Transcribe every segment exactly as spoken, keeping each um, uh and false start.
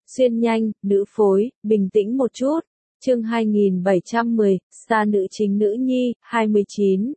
Xuyên nhanh, nữ phối, bình tĩnh một chút. Chương hai nghìn bảy trăm mười, xa nữ chính nữ nhi, hai mươi chín.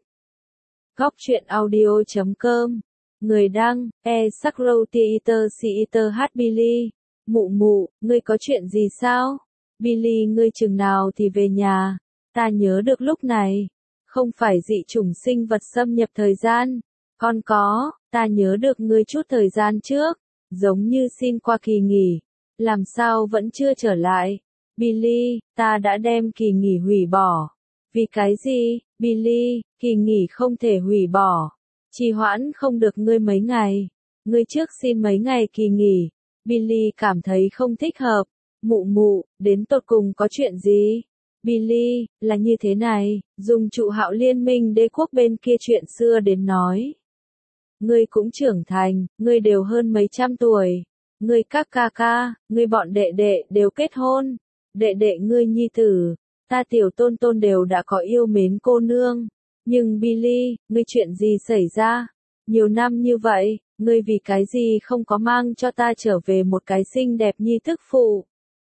Góc truyện audio chấm com. Người đăng, e Sakro Theater Theater hát Billy. Mụ mụ, ngươi có chuyện gì sao? Billy, ngươi chừng nào thì về nhà? Ta nhớ được lúc này. Không phải dị chủng sinh vật xâm nhập thời gian. Con có, ta nhớ được ngươi chút thời gian trước. Giống như xin qua kỳ nghỉ. Làm sao vẫn chưa trở lại? Billy, ta đã đem kỳ nghỉ hủy bỏ. Vì cái gì? Billy, kỳ nghỉ không thể hủy bỏ. Trì hoãn không được ngươi mấy ngày. Ngươi trước xin mấy ngày kỳ nghỉ. Billy cảm thấy không thích hợp. Mụ mụ, đến tột cùng có chuyện gì? Billy, là như thế này, dùng trụ hạo liên minh đế quốc bên kia chuyện xưa đến nói. Ngươi cũng trưởng thành, ngươi đều hơn mấy trăm tuổi. Ngươi các ca ca, ngươi bọn đệ đệ đều kết hôn. Đệ đệ ngươi nhi tử, ta tiểu tôn tôn đều đã có yêu mến cô nương. Nhưng Billy, ngươi chuyện gì xảy ra? Nhiều năm như vậy, ngươi vì cái gì không có mang cho ta trở về một cái xinh đẹp nhi thức phụ?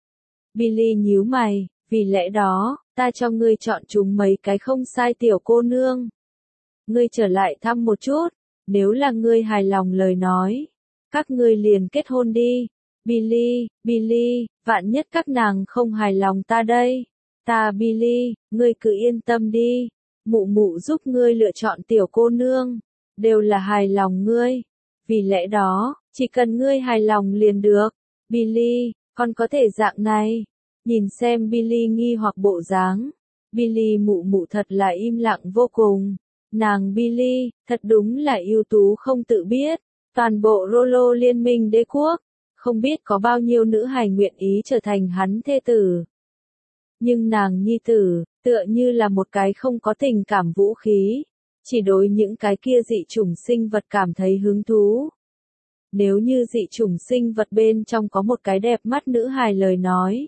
Billy nhíu mày, vì lẽ đó, ta cho ngươi chọn chúng mấy cái không sai tiểu cô nương. Ngươi trở lại thăm một chút, nếu là ngươi hài lòng lời nói. Các ngươi liền kết hôn đi. Billy, Billy, vạn nhất các nàng không hài lòng ta đây. Ta Billy, ngươi cứ yên tâm đi. Mụ mụ giúp ngươi lựa chọn tiểu cô nương. Đều là hài lòng ngươi. Vì lẽ đó, chỉ cần ngươi hài lòng liền được. Billy, con có thể dạng này. Nhìn xem Billy nghi hoặc bộ dáng. Billy mụ mụ thật là im lặng vô cùng. Nàng Billy, thật đúng là ưu tú không tự biết. Toàn bộ Rolo liên minh đế quốc, không biết có bao nhiêu nữ hài nguyện ý trở thành hắn thê tử. Nhưng nàng nhi tử, tựa như là một cái không có tình cảm vũ khí, chỉ đối những cái kia dị chủng sinh vật cảm thấy hứng thú. Nếu như dị chủng sinh vật bên trong có một cái đẹp mắt nữ hài lời nói,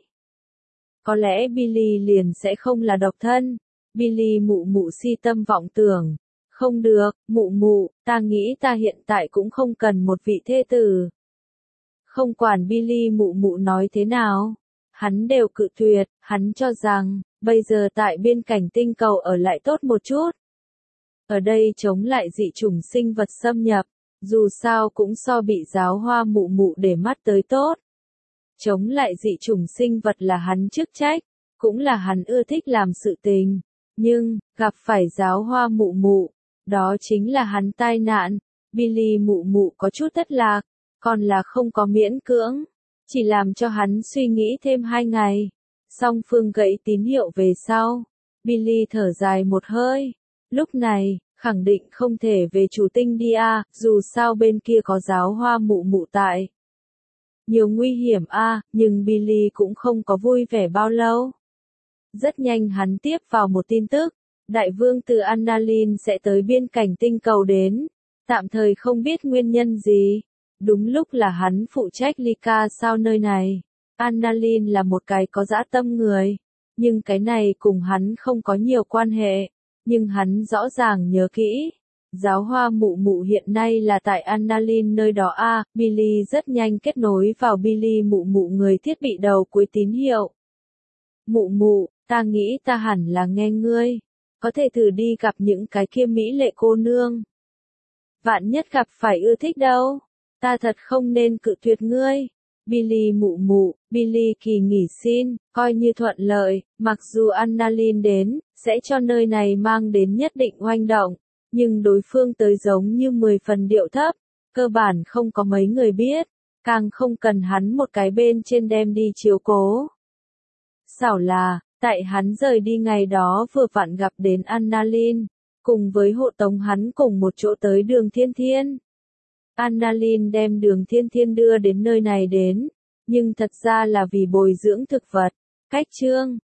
có lẽ Billy liền sẽ không là độc thân. Billy mụ mụ si tâm vọng tưởng. Không được, mụ mụ, ta nghĩ ta hiện tại cũng không cần một vị thê tử. Không quản Billy mụ mụ nói thế nào, hắn đều cự tuyệt, hắn cho rằng, bây giờ tại biên cảnh tinh cầu ở lại tốt một chút. Ở đây chống lại dị chủng sinh vật xâm nhập, dù sao cũng so bị giáo hoa mụ mụ để mắt tới tốt. Chống lại dị chủng sinh vật là hắn chức trách, cũng là hắn ưa thích làm sự tình. Nhưng, gặp phải giáo hoa mụ mụ, đó chính là hắn tai nạn. Billy mụ mụ có chút thất lạc, còn là không có miễn cưỡng, chỉ làm cho hắn suy nghĩ thêm hai ngày. Song phương gãy tín hiệu về sau, Billy thở dài một hơi. Lúc này, khẳng định không thể về chủ tinh đi a, dù sao bên kia có giáo hoa mụ mụ tại. Nhiều nguy hiểm a, nhưng Billy cũng không có vui vẻ bao lâu. Rất nhanh hắn tiếp vào một tin tức. Đại vương từ Annalyn sẽ tới biên cảnh tinh cầu đến. Tạm thời không biết nguyên nhân gì. Đúng lúc là hắn phụ trách Lika sao nơi này. Annalyn là một cái có dã tâm người. Nhưng cái này cùng hắn không có nhiều quan hệ. Nhưng hắn rõ ràng nhớ kỹ. Giáo hoa mụ mụ hiện nay là tại Annalyn nơi đó a. À, Billy rất nhanh kết nối vào Billy mụ mụ người thiết bị đầu cuối tín hiệu. Mụ mụ, ta nghĩ ta hẳn là nghe ngươi. Có thể thử đi gặp những cái kia mỹ lệ cô nương. Vạn nhất gặp phải ưa thích đâu. Ta thật không nên cự tuyệt ngươi. Billy mụ mụ, Billy kỳ nghỉ xin, coi như thuận lợi, mặc dù Annalyn đến, sẽ cho nơi này mang đến nhất định oanh động. Nhưng đối phương tới giống như mười phần điệu thấp, cơ bản không có mấy người biết, càng không cần hắn một cái bên trên đem đi chiếu cố. Xảo là, tại hắn rời đi ngày đó vừa vặn gặp đến Annalyn, cùng với hộ tống hắn cùng một chỗ tới đường Thiên Thiên. Annalyn đem đường Thiên Thiên đưa đến nơi này đến, nhưng thật ra là vì bồi dưỡng thực vật. Cách chương,